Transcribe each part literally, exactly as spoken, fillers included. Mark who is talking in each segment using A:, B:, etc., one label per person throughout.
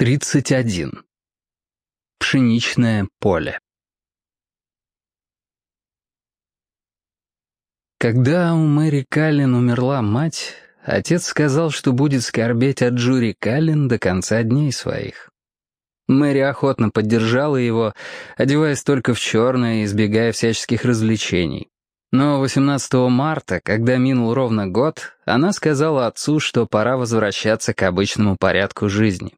A: тридцать один. Пшеничное поле. Когда у Мэри Каллен умерла мать, отец сказал, что будет скорбеть о Джури Каллен до конца дней своих. Мэри охотно поддержала его, одеваясь только в черное и избегая всяческих развлечений. Но восемнадцатого марта, когда минул ровно год, она сказала отцу, что пора возвращаться к обычному порядку жизни.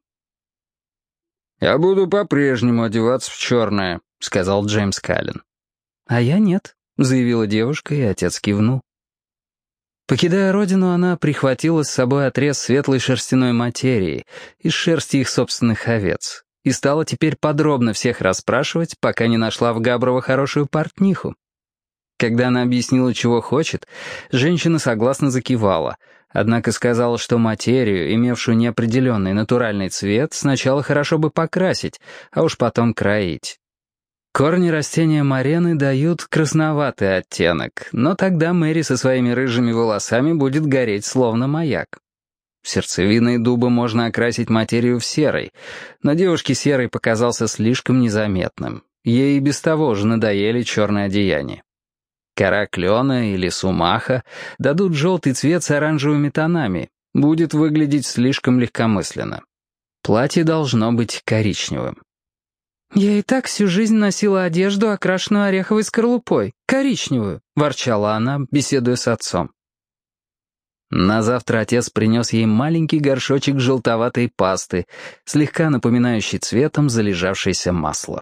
A: «Я буду по-прежнему одеваться в черное», — сказал Джеймс Каллен. «А я нет», — заявила девушка, и отец кивнул. Покидая родину, она прихватила с собой отрез светлой шерстяной материи из шерсти их собственных овец и стала теперь подробно всех расспрашивать, пока не нашла в Габрово хорошую портниху. Когда она объяснила, чего хочет, женщина согласно закивала, однако сказала, что материю, имевшую неопределенный натуральный цвет, сначала хорошо бы покрасить, а уж потом кроить. Корни растения морены дают красноватый оттенок, но тогда Мэри со своими рыжими волосами будет гореть словно маяк. Сердцевиной дуба можно окрасить материю в серый, но девушке серый показался слишком незаметным. Ей и без того уже надоели черные одеяния. Кора клена или сумаха дадут желтый цвет с оранжевыми тонами, будет выглядеть слишком легкомысленно. Платье должно быть коричневым. «Я и так всю жизнь носила одежду, окрашенную ореховой скорлупой, коричневую», — ворчала она, беседуя с отцом. На завтра отец принес ей маленький горшочек желтоватой пасты, слегка напоминающий цветом залежавшееся масло.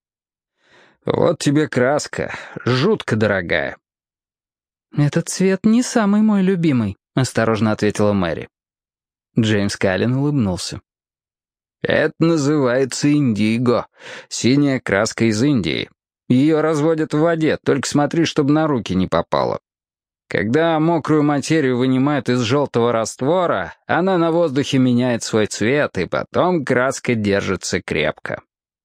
A: «Вот тебе краска, жутко дорогая». «Этот цвет не самый мой любимый», — осторожно ответила Мэри. Джеймс Каллен улыбнулся. «Это называется индиго, синяя краска из Индии. Ее разводят в воде, только смотри, чтобы на руки не попало. Когда мокрую материю вынимают из желтого раствора, она на воздухе меняет свой цвет, и потом краска держится крепко».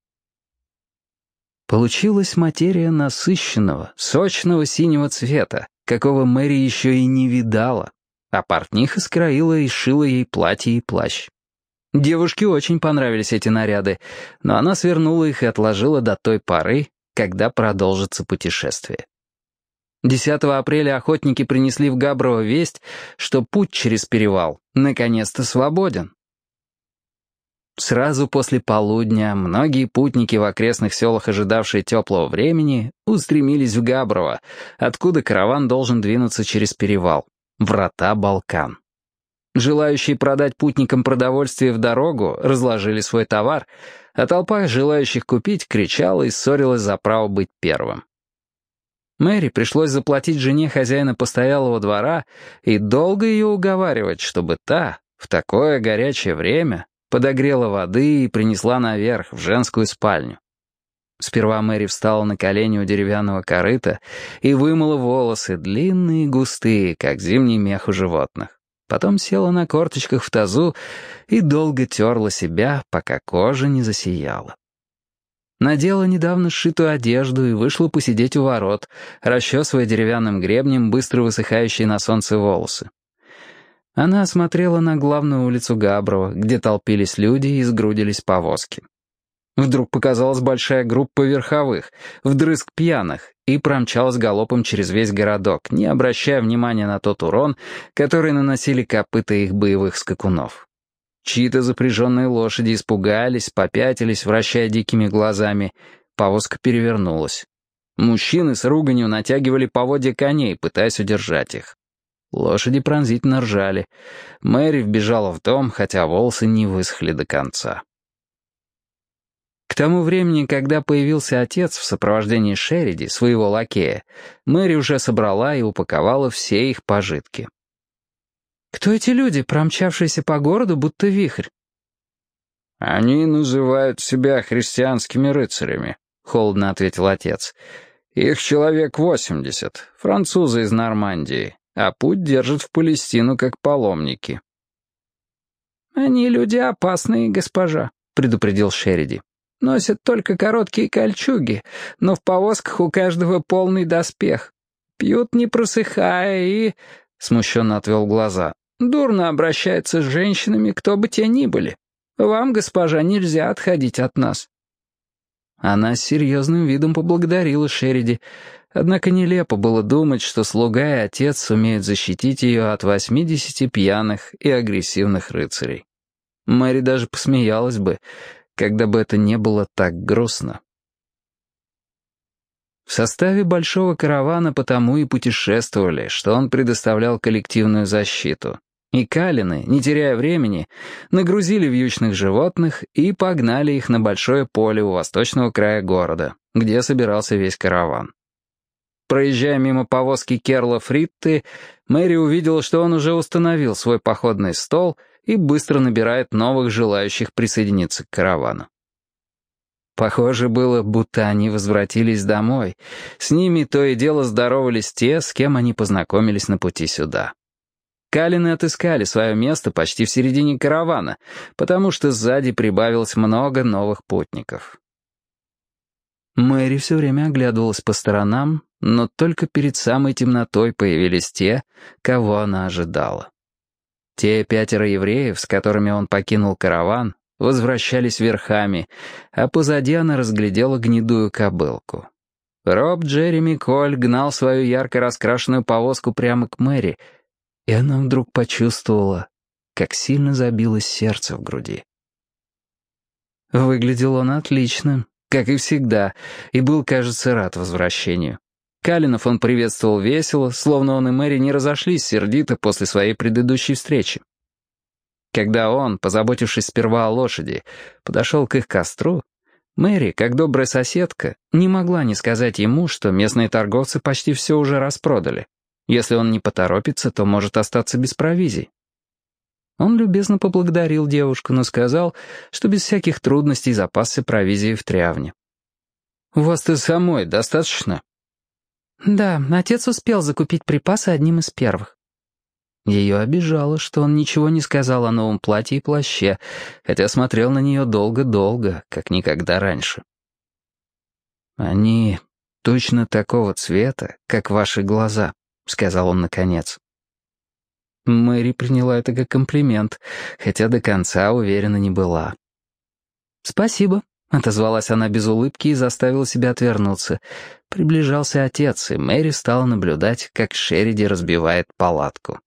A: Получилась материя насыщенного, сочного синего цвета, какого Мэри еще и не видала, а портниха скроила и шила ей платье и плащ. Девушке очень понравились эти наряды, но она свернула их и отложила до той поры, когда продолжится путешествие. десятого апреля охотники принесли в Габрово весть, что путь через перевал наконец-то свободен. Сразу после полудня многие путники в окрестных селах, ожидавшие теплого времени, устремились в Габрово, откуда караван должен двинуться через перевал, врата Балкан. Желающие продать путникам продовольствие в дорогу разложили свой товар, а толпа желающих купить кричала и ссорилась за право быть первым. Мэри пришлось заплатить жене хозяина постоялого двора и долго ее уговаривать, чтобы та в такое горячее время подогрела воды и принесла наверх, в женскую спальню. Сперва Мэри встала на колени у деревянного корыта и вымыла волосы, длинные и густые, как зимний мех у животных. Потом села на корточках в тазу и долго терла себя, пока кожа не засияла. Надела недавно сшитую одежду и вышла посидеть у ворот, расчесывая деревянным гребнем быстро высыхающие на солнце волосы. Она осмотрела на главную улицу Габрово, где толпились люди и сгрудились повозки. Вдруг показалась большая группа верховых, вдрызг пьяных, и промчалась галопом через весь городок, не обращая внимания на тот урон, который наносили копыта их боевых скакунов. Чьи-то запряженные лошади испугались, попятились, вращая дикими глазами. Повозка перевернулась. Мужчины с руганью натягивали поводья коней, пытаясь удержать их. Лошади пронзительно ржали. Мэри вбежала в дом, хотя волосы не высохли до конца. К тому времени, когда появился отец в сопровождении Шериди, своего лакея, Мэри уже собрала и упаковала все их пожитки. «Кто эти люди, промчавшиеся по городу, будто вихрь?» «Они называют себя христианскими рыцарями», — холодно ответил отец. «Их человек восемьдесят, французы из Нормандии, а путь держат в Палестину как паломники». «Они люди опасные, госпожа», — предупредил Шериди. «Носят только короткие кольчуги, но в повозках у каждого полный доспех. Пьют не просыхая и...» — смущенно отвел глаза. «Дурно обращаются с женщинами, кто бы те ни были. «Вам, госпожа, нельзя отходить от нас». Она с серьезным видом поблагодарила Шериди, однако нелепо было думать, что слуга и отец сумеют защитить ее от восьмидесяти пьяных и агрессивных рыцарей. Мэри даже посмеялась бы, когда бы это не было так грустно. В составе большого каравана потому и путешествовали, что он предоставлял коллективную защиту. И калины, не теряя времени, нагрузили вьючных животных и погнали их на большое поле у восточного края города, где собирался весь караван. Проезжая мимо повозки Керла Фритты, Мэри увидела, что он уже установил свой походный стол и быстро набирает новых желающих присоединиться к каравану. Похоже было, будто они возвратились домой. С ними то и дело здоровались те, с кем они познакомились на пути сюда. Калины отыскали свое место почти в середине каравана, потому что сзади прибавилось много новых путников. Мэри все время оглядывалась по сторонам, но только перед самой темнотой появились те, кого она ожидала. Те пятеро евреев, с которыми он покинул караван, возвращались верхами, а позади она разглядела гнедую кобылку. Роб Джереми Коль гнал свою ярко раскрашенную повозку прямо к Мэри, и она вдруг почувствовала, как сильно забилось сердце в груди. Выглядел он отлично, как и всегда, и был, кажется, рад возвращению. Калинов он приветствовал весело, словно он и Мэри не разошлись сердито после своей предыдущей встречи. Когда он, позаботившись сперва о лошади, подошел к их костру, Мэри, как добрая соседка, не могла не сказать ему, что местные торговцы почти все уже распродали. Если он не поторопится, то может остаться без провизий. Он любезно поблагодарил девушку, но сказал, что без всяких трудностей запасся провизией в Трявне. «У вас-то самой достаточно?» «Да, отец успел закупить припасы одним из первых». Ее обижало, что он ничего не сказал о новом платье и плаще, хотя смотрел на нее долго-долго, как никогда раньше. «Они точно такого цвета, как ваши глаза», — сказал он наконец. Мэри приняла это как комплимент, хотя до конца уверена не была. «Спасибо», — отозвалась она без улыбки и заставила себя отвернуться. Приближался отец, и Мэри стала наблюдать, как Шериди разбивает палатку.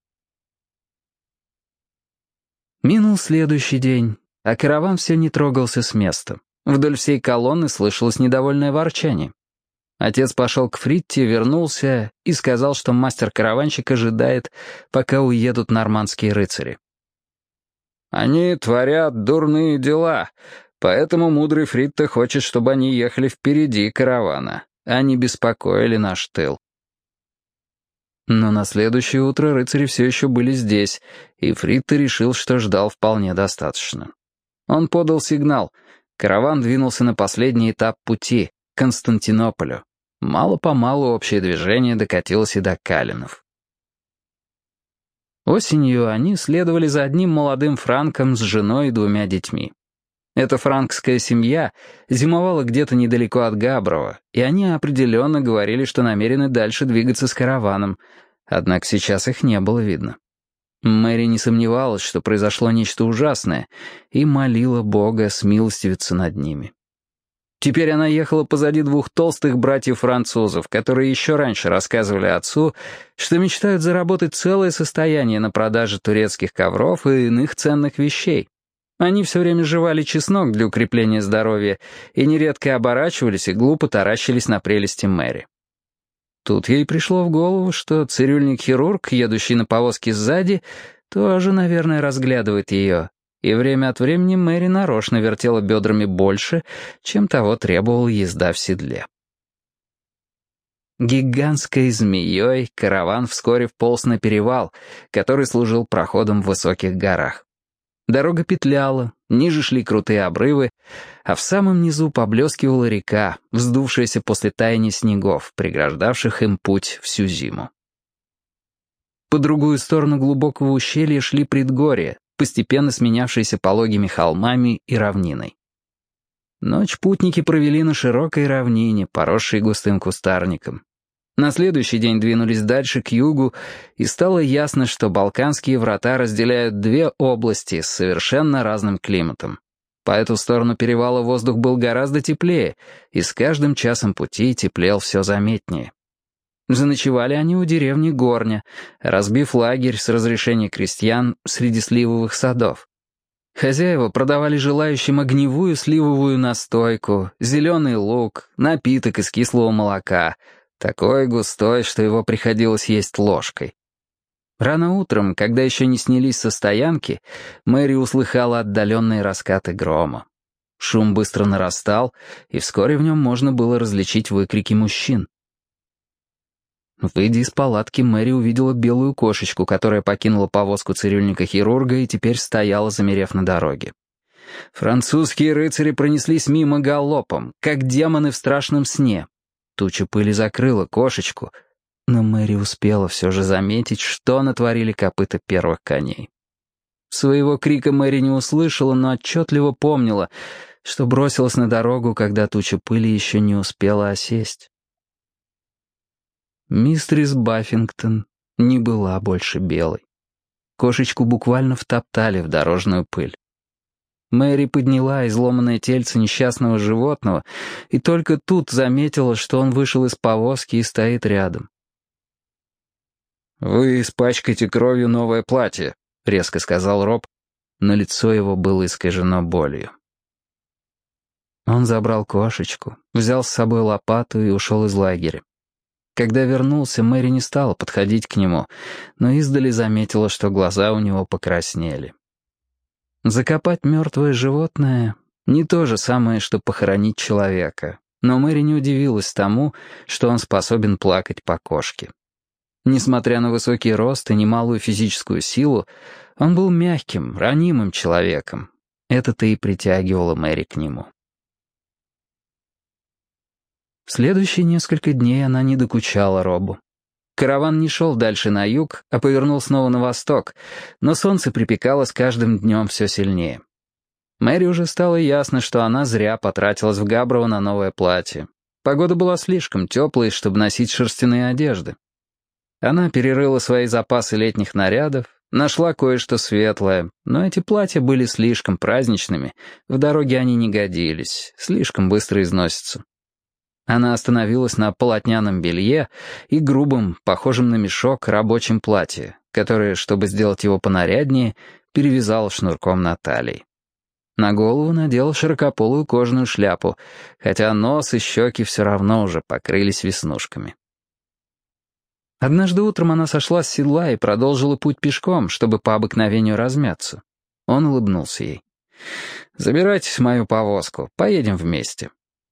A: Минул следующий день, а караван все не трогался с места. Вдоль всей колонны слышалось недовольное ворчание. Отец пошел к Фритте, вернулся и сказал, что мастер-караванщик ожидает, пока уедут нормандские рыцари. «Они творят дурные дела, поэтому мудрый Фритте хочет, чтобы они ехали впереди каравана, а не беспокоили наш тыл». Но на следующее утро рыцари все еще были здесь, и Фритте решил, что ждал вполне достаточно. Он подал сигнал. Караван двинулся на последний этап пути — к Константинополю. Мало-помалу общее движение докатилось и до Калинов. Осенью они следовали за одним молодым франком с женой и двумя детьми. Эта франкская семья зимовала где-то недалеко от Габрово, и они определенно говорили, что намерены дальше двигаться с караваном, однако сейчас их не было видно. Мэри не сомневалась, что произошло нечто ужасное, и молила Бога смилостивиться над ними. Теперь она ехала позади двух толстых братьев-французов, которые еще раньше рассказывали отцу, что мечтают заработать целое состояние на продаже турецких ковров и иных ценных вещей. Они все время жевали чеснок для укрепления здоровья и нередко оборачивались и глупо таращились на прелести Мэри. Тут ей пришло в голову, что цирюльник-хирург, едущий на повозке сзади, тоже, наверное, разглядывает ее, и время от времени Мэри нарочно вертела бедрами больше, чем того требовала езда в седле. Гигантской змеей караван вскоре вполз на перевал, который служил проходом в высоких горах. Дорога петляла, ниже шли крутые обрывы, а в самом низу поблескивала река, вздувшаяся после таяния снегов, преграждавших им путь всю зиму. По другую сторону глубокого ущелья шли предгорья, постепенно сменявшиеся пологими холмами и равниной. Ночь путники провели на широкой равнине, поросшей густым кустарником. На следующий день двинулись дальше к югу, и стало ясно, что Балканские врата разделяют две области с совершенно разным климатом. По эту сторону перевала воздух был гораздо теплее, и с каждым часом пути теплел все заметнее. Заночевали они у деревни Горня, разбив лагерь с разрешения крестьян среди сливовых садов. Хозяева продавали желающим огневую сливовую настойку, зеленый лук, напиток из кислого молока, такой густой, что его приходилось есть ложкой. Рано утром, когда еще не снялись со стоянки, Мэри услыхала отдаленные раскаты грома. Шум быстро нарастал, и вскоре в нем можно было различить выкрики мужчин. Выйдя из палатки, Мэри увидела белую кошечку, которая покинула повозку цирюльника-хирурга и теперь стояла, замерев на дороге. Французские рыцари пронеслись мимо галопом, как демоны в страшном сне. Туча пыли закрыла кошечку, но Мэри успела все же заметить, что натворили копыта первых коней. Своего крика Мэри не услышала, но отчетливо помнила, что бросилась на дорогу, когда туча пыли еще не успела осесть. Мистерис Баффингтон не была больше белой. Кошечку буквально втоптали в дорожную пыль. Мэри подняла изломанное тельце несчастного животного и только тут заметила, что он вышел из повозки и стоит рядом. «Вы испачкаете кровью новое платье», — резко сказал Роб, но лицо его было искажено болью. Он забрал кошечку, взял с собой лопату и ушел из лагеря. Когда вернулся, Мэри не стала подходить к нему, но издали заметила, что глаза у него покраснели. Закопать мертвое животное — не то же самое, что похоронить человека, но Мэри не удивилась тому, что он способен плакать по кошке. Несмотря на высокий рост и немалую физическую силу, он был мягким, ранимым человеком. Это-то и притягивало Мэри к нему. В следующие несколько дней она не докучала Робу. Караван не шел дальше на юг, а повернул снова на восток, но солнце припекало с каждым днем все сильнее. Мэри уже стало ясно, что она зря потратилась в Габрово на новое платье. Погода была слишком теплой, чтобы носить шерстяные одежды. Она перерыла свои запасы летних нарядов, нашла кое-что светлое, но эти платья были слишком праздничными, в дороге они не годились, слишком быстро износятся. Она остановилась на полотняном белье и грубом, похожем на мешок, рабочем платье, которое, чтобы сделать его понаряднее, перевязала шнурком на талии. На голову надела широкополую кожаную шляпу, хотя нос и щеки все равно уже покрылись веснушками. Однажды утром она сошла с седла и продолжила путь пешком, чтобы по обыкновению размяться. Он улыбнулся ей. «Забирайтесь в мою повозку, поедем вместе».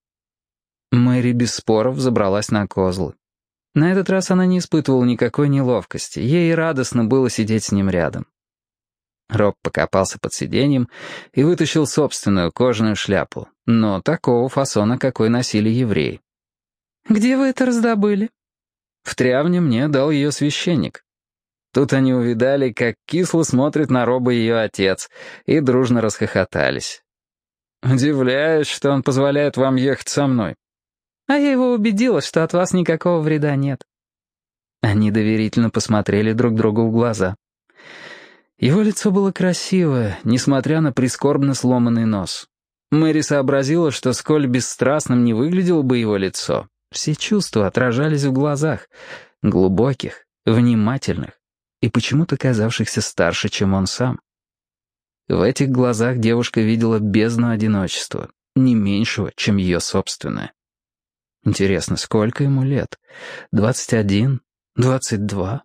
A: Мэри без споров забралась на козлы. На этот раз она не испытывала никакой неловкости, ей радостно было сидеть с ним рядом. Роб покопался под сиденьем и вытащил собственную кожаную шляпу, но такого фасона, какой носили евреи. «Где вы это раздобыли?» «В Трявне мне дал ее священник». Тут они увидали, как кисло смотрит на Роба ее отец, и дружно расхохотались. «Удивляюсь, что он позволяет вам ехать со мной». «А я его убедила, что от вас никакого вреда нет». Они доверительно посмотрели друг другу в глаза. Его лицо было красивое, несмотря на прискорбно сломанный нос. Мэри сообразила, что сколь бесстрастным не выглядело бы его лицо, все чувства отражались в глазах, глубоких, внимательных и почему-то казавшихся старше, чем он сам. В этих глазах девушка видела бездну одиночества, не меньшего, чем ее собственное. Интересно, сколько ему лет? Двадцать один? Двадцать два?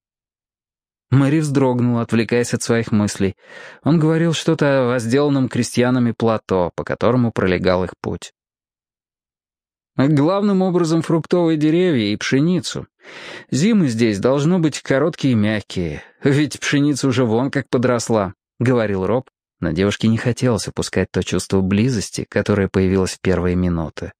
A: Мэри вздрогнула, отвлекаясь от своих мыслей. Он говорил что-то о возделанном крестьянами плато, по которому пролегал их путь. Главным образом фруктовые деревья и пшеницу. Зимы здесь должно быть короткие и мягкие, ведь пшеница уже вон как подросла, — говорил Роб, но девушке не хотелось упускать то чувство близости, которое появилось в первые минуты.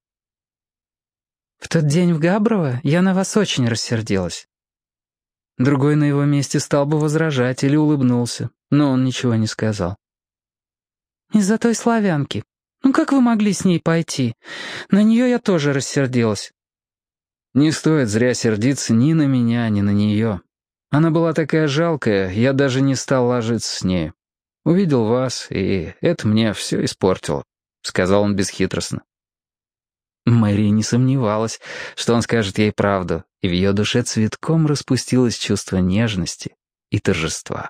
A: «В тот день в Габрово я на вас очень рассердилась». Другой на его месте стал бы возражать или улыбнулся, но он ничего не сказал. «Из-за той славянки. Ну как вы могли с ней пойти? На нее я тоже рассердилась». «Не стоит зря сердиться ни на меня, ни на нее. Она была такая жалкая, я даже не стал ложиться с нею. Увидел вас, и это мне все испортило», — сказал он бесхитростно. Мэри не сомневалась, что он скажет ей правду, и в ее душе цветком распустилось чувство нежности и торжества.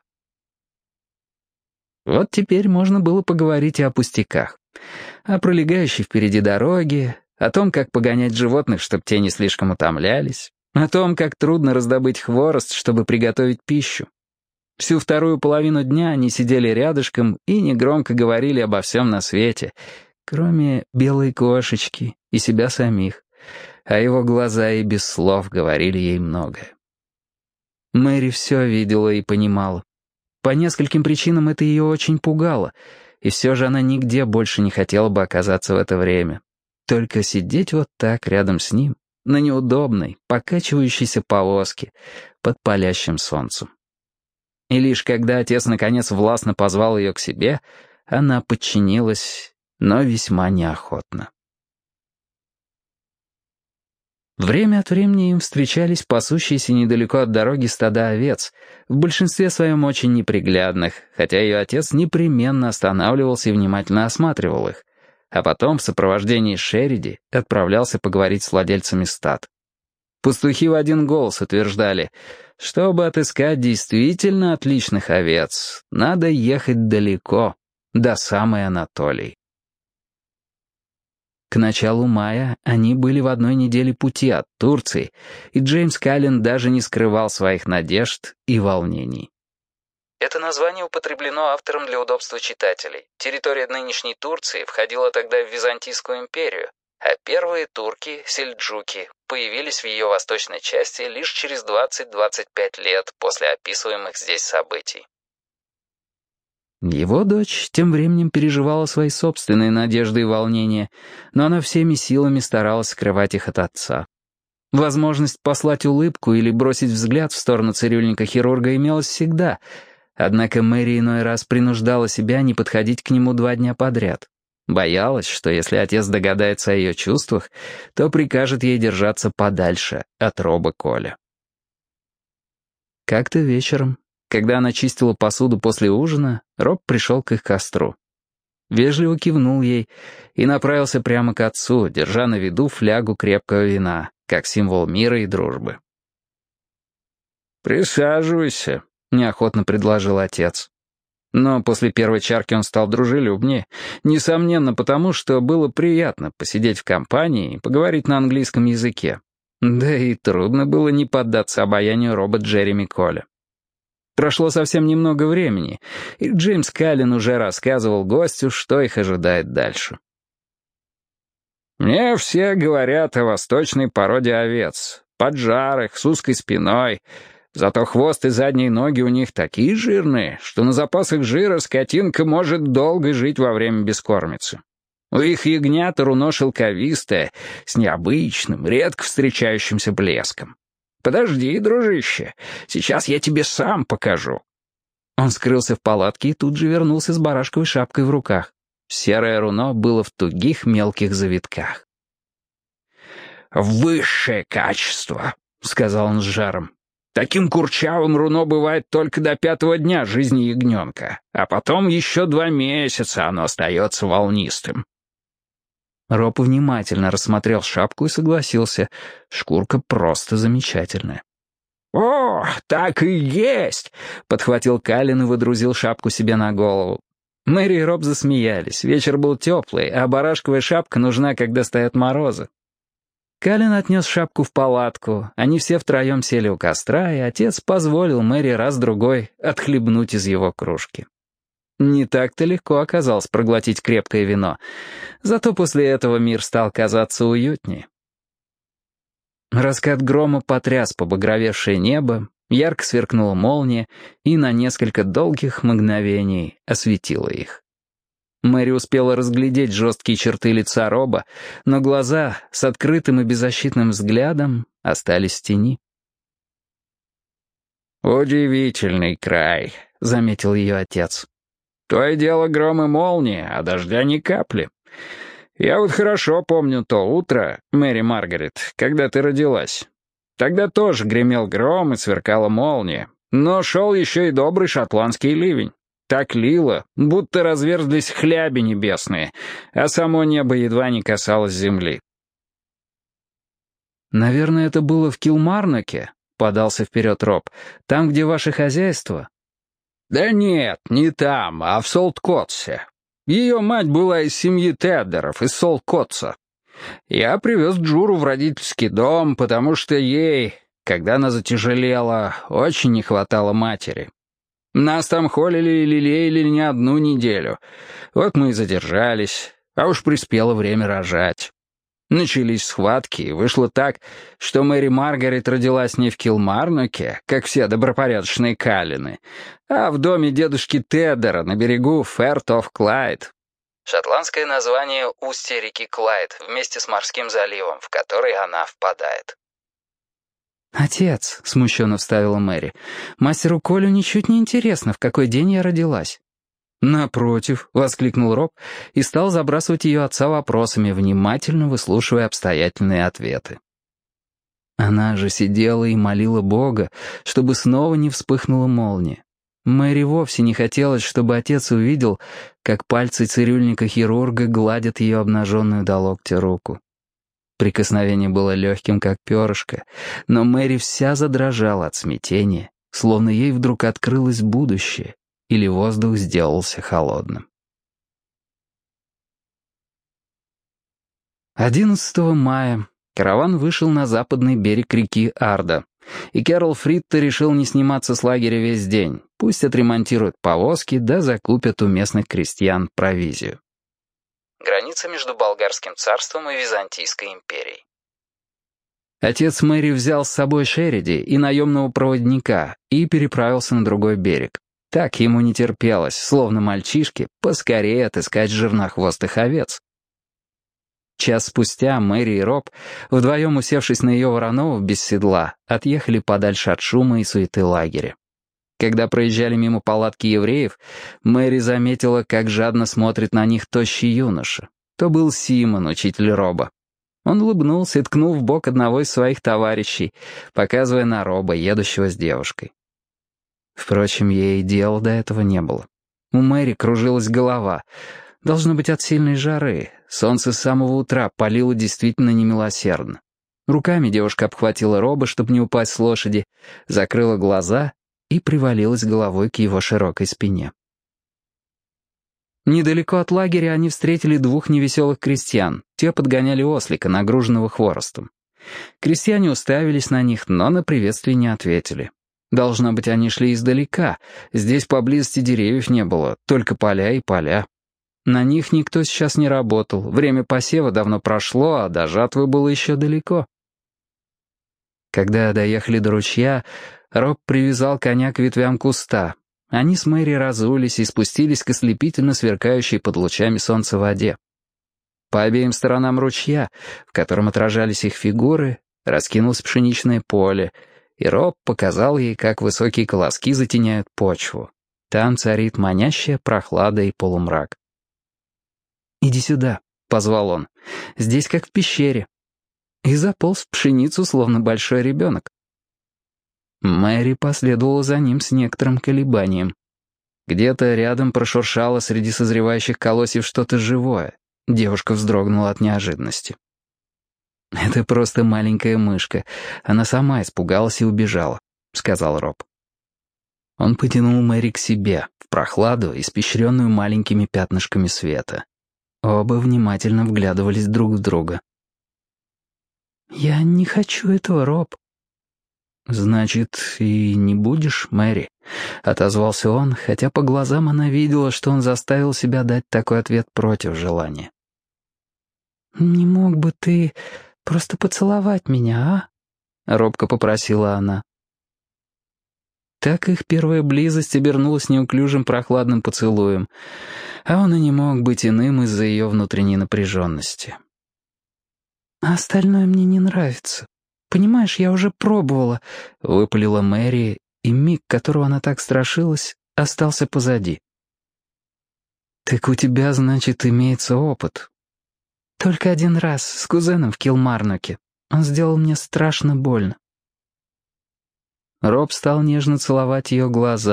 A: Вот теперь можно было поговорить и о пустяках. О пролегающей впереди дороге, о том, как погонять животных, чтобы те не слишком утомлялись, о том, как трудно раздобыть хворост, чтобы приготовить пищу. Всю вторую половину дня они сидели рядышком и негромко говорили обо всем на свете, кроме белой кошечки и себя самих, а его глаза и без слов говорили ей многое. Мэри все видела и понимала. По нескольким причинам это ее очень пугало, и все же она нигде больше не хотела бы оказаться в это время. Только сидеть вот так рядом с ним, на неудобной, покачивающейся повозке, под палящим солнцем. И лишь когда отец наконец властно позвал ее к себе, она подчинилась, но весьма неохотно. Время от времени им встречались пасущиеся недалеко от дороги стада овец, в большинстве своем очень неприглядных, хотя ее отец непременно останавливался и внимательно осматривал их, а потом в сопровождении Шериди отправлялся поговорить с владельцами стад. Пастухи в один голос утверждали, чтобы отыскать действительно отличных овец, надо ехать далеко, до самой Анатолии. К началу мая они были в одной неделе пути от Турции, и Джеймс Каллен даже не скрывал своих надежд и волнений. Это название употреблено автором для удобства читателей. Территория нынешней Турции входила тогда в Византийскую империю, а первые турки, сельджуки, появились в ее восточной части лишь через двадцать-двадцать пять лет после описываемых здесь событий. Его дочь тем временем переживала свои собственные надежды и волнения, но она всеми силами старалась скрывать их от отца. Возможность послать улыбку или бросить взгляд в сторону цирюльника-хирурга имелась всегда, однако Мэри иной раз принуждала себя не подходить к нему два дня подряд. Боялась, что если отец догадается о ее чувствах, то прикажет ей держаться подальше от Роба Коля. Как-то вечером, когда она чистила посуду после ужина, Роб пришел к их костру. Вежливо кивнул ей и направился прямо к отцу, держа на виду флягу крепкого вина, как символ мира и дружбы. «Присаживайся», — неохотно предложил отец. Но после первой чарки он стал дружелюбнее, несомненно потому, что было приятно посидеть в компании и поговорить на английском языке. Да и трудно было не поддаться обаянию Роба Джереми Коля. Прошло совсем немного времени, и Джеймс Каллен уже рассказывал гостю, что их ожидает дальше. «Мне все говорят о восточной породе овец, поджарых, с узкой спиной, зато хвост и задние ноги у них такие жирные, что на запасах жира скотинка может долго жить во время бескормицы. У их ягнят руно шелковистое, с необычным, редко встречающимся блеском. Подожди, дружище, сейчас я тебе сам покажу». Он скрылся в палатке и тут же вернулся с барашковой шапкой в руках. Серое руно было в тугих мелких завитках. «Высшее качество», — сказал он с жаром. «Таким курчавым руно бывает только до пятого дня жизни ягненка, а потом еще два месяца оно остается волнистым». Роб внимательно рассмотрел шапку и согласился. Шкурка просто замечательная. «О, так и есть!» — подхватил Каллен и выдрузил шапку себе на голову. Мэри и Роб засмеялись. Вечер был теплый, а барашковая шапка нужна, когда стоят морозы. Каллен отнес шапку в палатку. Они все втроем сели у костра, и отец позволил Мэри раз-другой отхлебнуть из его кружки. Не так-то легко оказалось проглотить крепкое вино. Зато после этого мир стал казаться уютнее. Раскат грома потряс побагровевшее небо, ярко сверкнула молния и на несколько долгих мгновений осветила их. Мэри успела разглядеть жесткие черты лица Роба, но глаза с открытым и беззащитным взглядом остались в тени. «Удивительный край», — заметил ее отец. «То и дело гром и молния, а дождя ни капли. Я вот хорошо помню то утро, Мэри Маргарет, когда ты родилась. Тогда тоже гремел гром и сверкала молния, но шел еще и добрый шотландский ливень.
B: Так лило, будто разверзлись хляби небесные, а само небо едва не касалось земли.
A: «Наверное, это было в Килмарноке», — подался вперед Роб. «Там, где ваше хозяйство?»
B: «Да нет, не там, а в Солт-Котсе. Ее мать была из семьи Теддеров, из Солт-Котса. Я привез Джуру в родительский дом, потому что ей, когда она затяжелела, очень не хватало матери. Нас там холили и лелеяли не одну неделю. Вот мы и задержались, а уж приспело время рожать. Начались схватки, и вышло так, что Мэри Маргарет родилась не в Килмарноке, как все добропорядочные Каллины, а в доме дедушки Теддера на берегу Ферт-оф-Клайд. Шотландское название устья реки Клайд вместе с морским заливом, в который она впадает.
A: «Отец», — смущенно вставила Мэри, — «мастеру Колю ничуть не интересно, в какой день я родилась». «Напротив», — воскликнул Роб и стал забрасывать ее отца вопросами, внимательно выслушивая обстоятельные ответы. Она же сидела и молила Бога, чтобы снова не вспыхнула молния. Мэри вовсе не хотелось, чтобы отец увидел, как пальцы цирюльника-хирурга гладят ее обнаженную до локтя руку. Прикосновение было легким, как перышко, но Мэри вся задрожала от смятения, словно ей вдруг открылось будущее, или воздух сделался холодным. одиннадцатого мая караван вышел на западный берег реки Арда, и Кэрол Фритта решил не сниматься с лагеря весь день, пусть отремонтируют повозки да закупят у местных крестьян провизию. Граница между Болгарским царством и Византийской империей. Отец Мэри взял с собой Шериди и наемного проводника и переправился на другой берег. Так ему не терпелось, словно мальчишке, поскорее отыскать жирнохвостых овец. Час спустя Мэри и Роб, вдвоем усевшись на ее Воронова без седла, отъехали подальше от шума и суеты лагеря. Когда проезжали мимо палатки евреев, Мэри заметила, как жадно смотрит на них тощий юноша. То был Симон, учитель Роба. Он улыбнулся и ткнул в бок одного из своих товарищей, показывая на Роба, едущего с девушкой. Впрочем, ей дела до этого не было. У Мэри кружилась голова. Должно быть, от сильной жары. Солнце с самого утра палило действительно немилосердно. Руками девушка обхватила Роба, чтобы не упасть с лошади, закрыла глаза и привалилась головой к его широкой спине. Недалеко от лагеря они встретили двух невеселых крестьян. Те подгоняли ослика, нагруженного хворостом. Крестьяне уставились на них, но на приветствие не ответили. Должно быть, они шли издалека. Здесь поблизости деревьев не было, только поля и поля. На них никто сейчас не работал. Время посева давно прошло, а до жатвы было еще далеко. Когда доехали до ручья, Роб привязал коня к ветвям куста. Они с Мэри разулись и спустились к ослепительно сверкающей под лучами солнца воде. По обеим сторонам ручья, в котором отражались их фигуры, раскинулось пшеничное поле, и Роб показал ей, как высокие колоски затеняют почву. Там царит манящая прохлада и полумрак. «Иди сюда», — позвал он, — «здесь как в пещере». И заполз в пшеницу, словно большой ребенок. Мэри последовала за ним с некоторым колебанием. Где-то рядом прошуршало среди созревающих колосьев что-то живое. Девушка вздрогнула от неожиданности. «Это просто маленькая мышка. Она сама испугалась и убежала», — сказал Роб. Он потянул Мэри к себе, в прохладу, испещренную маленькими пятнышками света. Оба внимательно вглядывались друг в друга. «Я не хочу этого, Роб». «Значит, и не будешь, Мэри?» — отозвался он, хотя по глазам она видела, что он заставил себя дать такой ответ против желания. «Не мог бы ты просто поцеловать меня, а?» — робко попросила она. Так их первая близость обернулась неуклюжим прохладным поцелуем, а он и не мог быть иным из-за ее внутренней напряженности. «А остальное мне не нравится. Понимаешь, я уже пробовала», — выпалила Мэри, и миг, которого она так страшилась, остался позади. «Так у тебя, значит, имеется опыт?» «Только один раз, с кузеном в Килмарноке. Он сделал мне страшно больно». Роб стал нежно целовать ее глаза,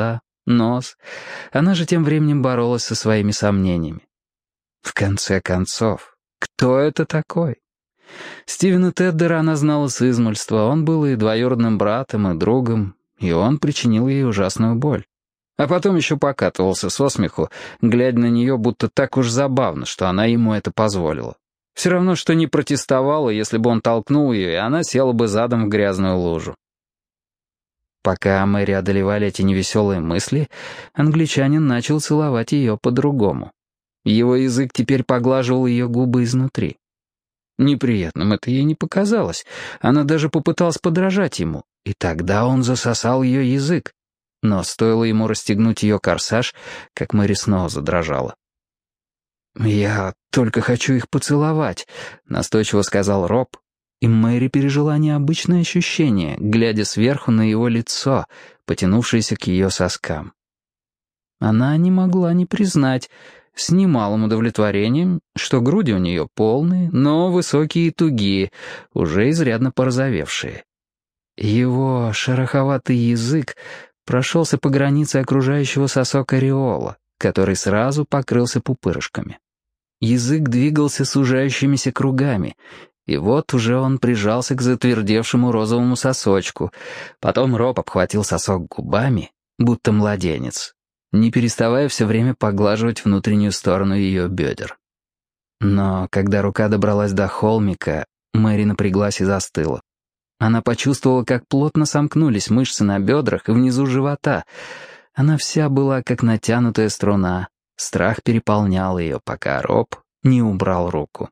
A: нос. Она же тем временем боролась со своими сомнениями. В конце концов, кто это такой? Стивена Теддера она знала с измольства, он был и двоюродным братом, и другом, и он причинил ей ужасную боль. А потом еще покатывался со смеху, глядя на нее, будто так уж забавно, что она ему это позволила. Все равно, что не протестовала, если бы он толкнул ее, и она села бы задом в грязную лужу. Пока Мэри одолевали эти невеселые мысли, англичанин начал целовать ее по-другому. Его язык теперь поглаживал ее губы изнутри. Неприятным это ей не показалось. Она даже попыталась подражать ему, и тогда он засосал ее язык. Но стоило ему расстегнуть ее корсаж, как Мэри снова задрожала. «Я только хочу их поцеловать», — настойчиво сказал Роб, и Мэри пережила необычное ощущение, глядя сверху на его лицо, потянувшееся к ее соскам. Она не могла не признать, с немалым удовлетворением, что груди у нее полные, но высокие и тугие, уже изрядно порозовевшие. Его шероховатый язык прошелся по границе окружающего сосок ореола, который сразу покрылся пупырышками. Язык двигался сужающимися кругами, и вот уже он прижался к затвердевшему розовому сосочку. Потом Роб обхватил сосок губами, будто младенец, не переставая все время поглаживать внутреннюю сторону ее бедер. Но когда рука добралась до холмика, Мэри напряглась и застыла. Она почувствовала, как плотно сомкнулись мышцы на бедрах и внизу живота. Она вся была как натянутая струна. Страх переполнял ее, пока Роб не убрал руку.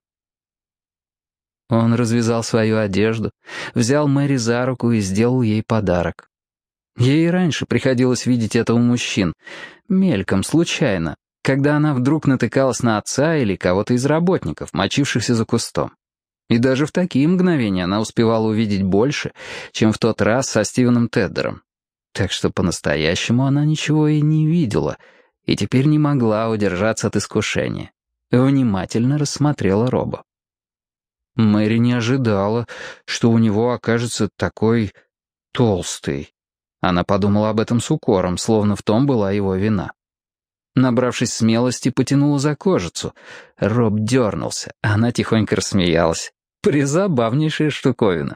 A: Он развязал свою одежду, взял Мэри за руку и сделал ей подарок. Ей и раньше приходилось видеть этого мужчин, мельком, случайно, когда она вдруг натыкалась на отца или кого-то из работников, мочившихся за кустом. И даже в такие мгновения она успевала увидеть больше, чем в тот раз со Стивеном Теддером. Так что по-настоящему она ничего и не видела, и теперь не могла удержаться от искушения. Внимательно рассмотрела Роба. Мэри не ожидала, что у него окажется такой толстый. Она подумала об этом с укором, словно в том была его вина. Набравшись смелости, потянула за кожицу. Роб дернулся, она тихонько рассмеялась. Призабавнейшая штуковина.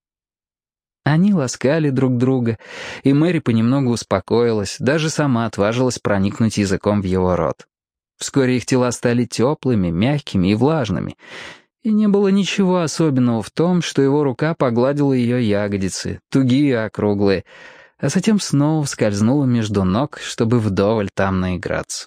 A: Они ласкали друг друга, и Мэри понемногу успокоилась, даже сама отважилась проникнуть языком в его рот. Вскоре их тела стали теплыми, мягкими и влажными, и не было ничего особенного в том, что его рука погладила ее ягодицы, тугие и округлые, а затем снова скользнула между ног, чтобы вдоволь там наиграться.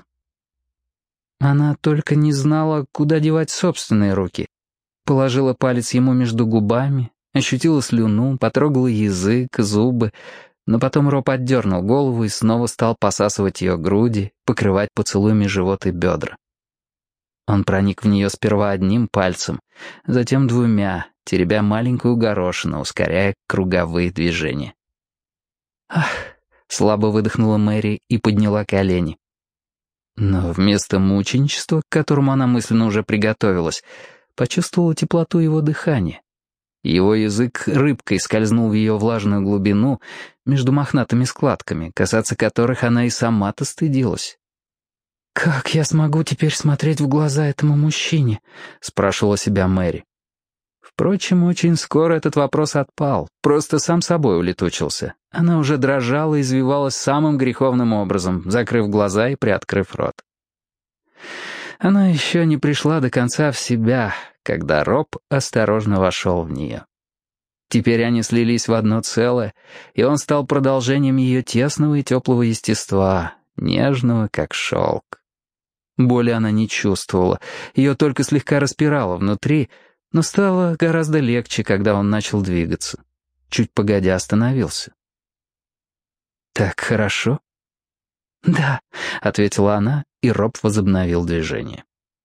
A: Она только не знала, куда девать собственные руки. Положила палец ему между губами, ощутила слюну, потрогала язык, зубы, но потом Роб отдернул голову и снова стал посасывать ее груди, покрывать поцелуями живот и бедра. Он проник в нее сперва одним пальцем, затем двумя, теребя маленькую горошину, ускоряя круговые движения. «Ах!» — слабо выдохнула Мэри и подняла колени. Но вместо мученичества, к которому она мысленно уже приготовилась, почувствовала теплоту его дыхания. Его язык рыбкой скользнул в ее влажную глубину между мохнатыми складками, касаться которых она и сама-то стыдилась. «Как я смогу теперь смотреть в глаза этому мужчине?» — спрашивала себя Мэри. Впрочем, очень скоро этот вопрос отпал, просто сам собой улетучился. Она уже дрожала и извивалась самым греховным образом, закрыв глаза и приоткрыв рот. Она еще не пришла до конца в себя, когда Роб осторожно вошел в нее. Теперь они слились в одно целое, и он стал продолжением ее тесного и теплого естества, нежного, как шелк. Боли она не чувствовала, ее только слегка распирало внутри, но стало гораздо легче, когда он начал двигаться. Чуть погодя остановился. «Так хорошо?» «Да», — ответила она, и Роб возобновил движение.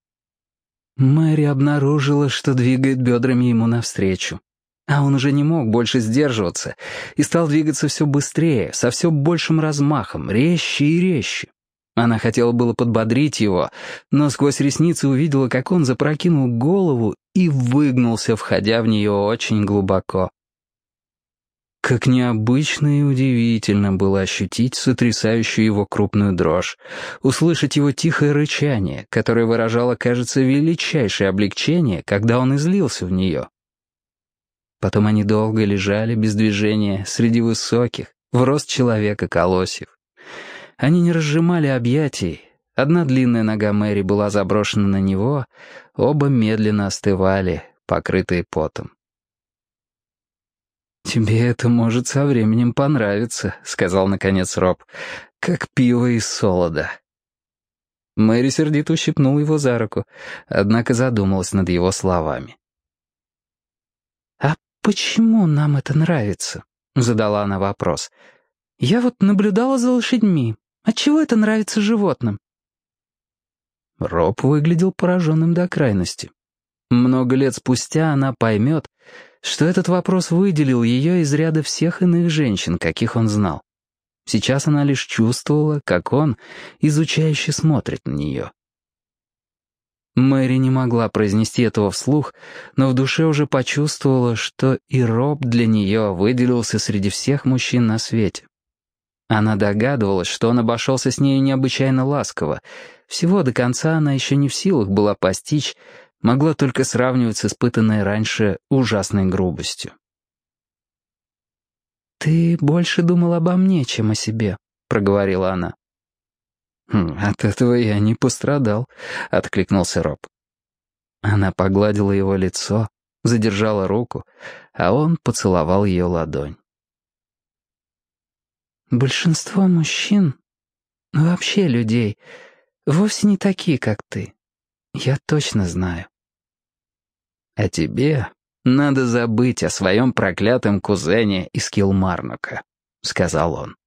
A: Мэри обнаружила, что двигает бедрами ему навстречу. А он уже не мог больше сдерживаться и стал двигаться все быстрее, со все большим размахом, резче и резче. Она хотела было подбодрить его, но сквозь ресницы увидела, как он запрокинул голову и выгнулся, входя в нее очень глубоко. Как необычно и удивительно было ощутить сотрясающую его крупную дрожь, услышать его тихое рычание, которое выражало, кажется, величайшее облегчение, когда он излился в нее. Потом они долго лежали без движения среди высоких, в рост человека колосьев. Они не разжимали объятий. Одна длинная нога Мэри была заброшена на него, оба медленно остывали, покрытые потом. «Тебе это может со временем понравиться», — сказал наконец Роб, — «как пиво из солода». Мэри сердито ущипнула его за руку, однако задумалась над его словами. «А почему нам это нравится?» — задала она вопрос. «Я вот наблюдала за лошадьми. Отчего это нравится животным?» Роб выглядел пораженным до крайности. Много лет спустя она поймет, что этот вопрос выделил ее из ряда всех иных женщин, каких он знал. Сейчас она лишь чувствовала, как он изучающе смотрит на нее. Мэри не могла произнести этого вслух, но в душе уже почувствовала, что и Роб для нее выделился среди всех мужчин на свете. Она догадывалась, что он обошелся с нею необычайно ласково. Всего до конца она еще не в силах была постичь, могла только сравнивать с испытанной раньше ужасной грубостью. «Ты больше думал обо мне, чем о себе», — проговорила она. «Хм, «От этого я не пострадал», — откликнулся Роб. Она погладила его лицо, задержала руку, а он поцеловал ее ладонь. «Большинство мужчин, вообще людей, вовсе не такие, как ты. Я точно знаю». «А тебе надо забыть о своем проклятом кузене из Килмарнока», — сказал он.